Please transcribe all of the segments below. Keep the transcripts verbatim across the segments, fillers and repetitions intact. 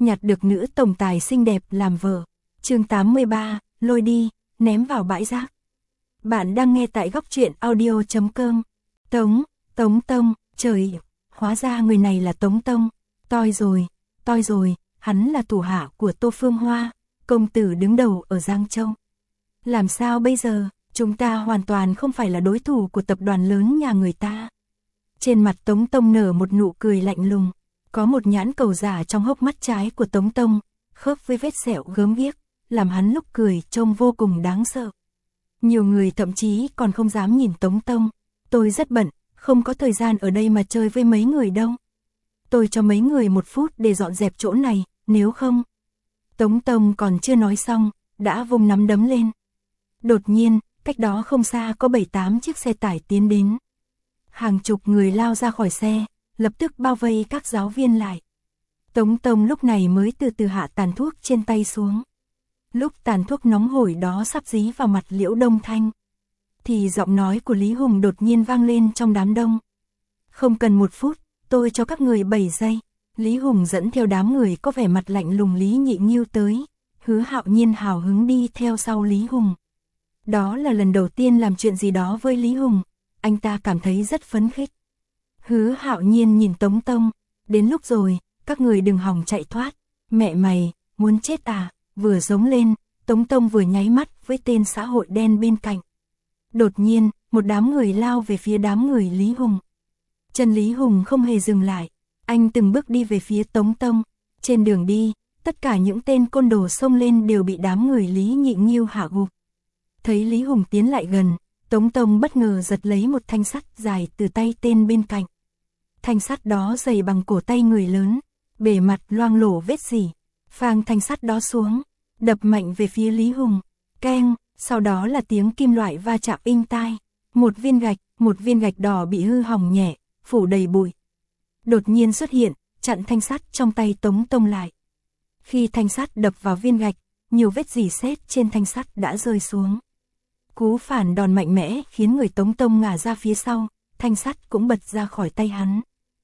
nhặt được nữ tổng tài xinh đẹp làm vợ. Chương tám mươi ba, lôi đi, ném vào bãi rác. Bạn đang nghe tại góc truyện audio chấm com. Tống, Tống Tông, trời, hóa ra người này là Tống Tông. Toi rồi, toi rồi, hắn là thủ hạ của Tô Phương Hoa, công tử đứng đầu ở Giang Châu. Làm sao bây giờ, chúng ta hoàn toàn không phải là đối thủ của tập đoàn lớn nhà người ta. Trên mặt Tống Tông nở một nụ cười lạnh lùng, có một nhãn cầu giả trong hốc mắt trái của Tống Tông, khớp với vết sẹo gớm ghiếc, làm hắn lúc cười trông vô cùng đáng sợ. Nhiều người thậm chí còn không dám nhìn Tống Tông. Tôi rất bận, không có thời gian ở đây mà chơi với mấy người đâu. Tôi cho mấy người một phút để dọn dẹp chỗ này, nếu không. Tống Tông còn chưa nói xong, đã vung nắm đấm lên. Đột nhiên, cách đó không xa có bảy tám chiếc xe tải tiến đến. Hàng chục người lao ra khỏi xe, lập tức bao vây các giáo viên lại. Tống Tông lúc này mới từ từ hạ tàn thuốc trên tay xuống. Lúc tàn thuốc nóng hổi đó sắp dí vào mặt Liễu Đông Thanh, thì giọng nói của Lý Hùng đột nhiên vang lên trong đám đông. Không cần một phút, tôi cho các người bảy giây. Lý Hùng dẫn theo đám người có vẻ mặt lạnh lùng Lý Nhị Nghiêu tới. Hứa Hạo Nhiên hào hứng đi theo sau Lý Hùng. Đó là lần đầu tiên làm chuyện gì đó với Lý Hùng, anh ta cảm thấy rất phấn khích. Hứa Hạo Nhiên nhìn Tống Tông, đến lúc rồi, các người đừng hòng chạy thoát. Mẹ mày, muốn chết à? Vừa giống lên, Tống Tông vừa nháy mắt với tên xã hội đen bên cạnh. Đột nhiên, một đám người lao về phía đám người Lý Hùng. Chân Lý Hùng không hề dừng lại, anh từng bước đi về phía Tống Tông. Trên đường đi, tất cả những tên côn đồ xông lên đều bị đám người Lý Nhị Nghiêu hạ gục. Thấy Lý Hùng tiến lại gần, Tống Tông bất ngờ giật lấy một thanh sắt dài từ tay tên bên cạnh. Thanh sắt đó dày bằng cổ tay người lớn, bề mặt loang lổ vết rỉ. Phang thanh sắt đó xuống, đập mạnh về phía Lý Hùng. Keng, sau đó là tiếng kim loại va chạm inh tai. Một viên gạch, một viên gạch đỏ bị hư hỏng nhẹ, phủ đầy bụi. Đột nhiên xuất hiện, chặn thanh sắt trong tay Tống Tông lại. Khi thanh sắt đập vào viên gạch, nhiều vết rỉ sét trên thanh sắt đã rơi xuống. Cú phản đòn mạnh mẽ khiến người Tống Tông ngả ra phía sau, thanh sắt cũng bật ra khỏi tay hắn.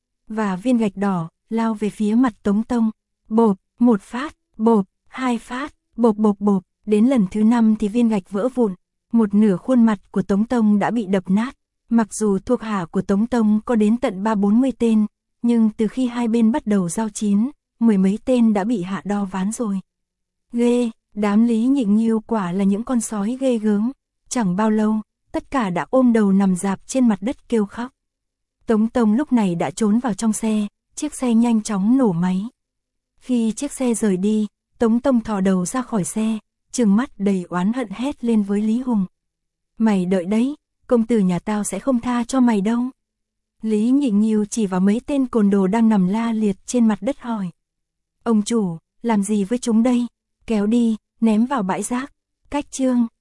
Và viên gạch đỏ lao về phía mặt Tống Tông. Bộp, một phát, bộp, hai phát, bộp bộp bộp, đến lần thứ năm thì viên gạch vỡ vụn. Một nửa khuôn mặt của Tống Tông đã bị đập nát. Mặc dù thuộc hạ của Tống Tông có đến tận ba bốn mươi tên, nhưng từ khi hai bên bắt đầu giao chiến, mười mấy tên đã bị hạ đo ván rồi. Ghê, đám Lý Nhị Nghiêu quả là những con sói ghê gớm. Chẳng bao lâu, tất cả đã ôm đầu nằm rạp trên mặt đất kêu khóc. Tống Tông lúc này đã trốn vào trong xe, chiếc xe nhanh chóng nổ máy. Khi chiếc xe rời đi, Tống Tông thò đầu ra khỏi xe, trừng mắt đầy oán hận hét lên với Lý Hùng. Mày đợi đấy, công tử nhà tao sẽ không tha cho mày đâu. Lý Nhị Nghiêu chỉ vào mấy tên côn đồ đang nằm la liệt trên mặt đất hỏi. Ông chủ, làm gì với chúng đây? Kéo đi, ném vào bãi rác. Cách chương.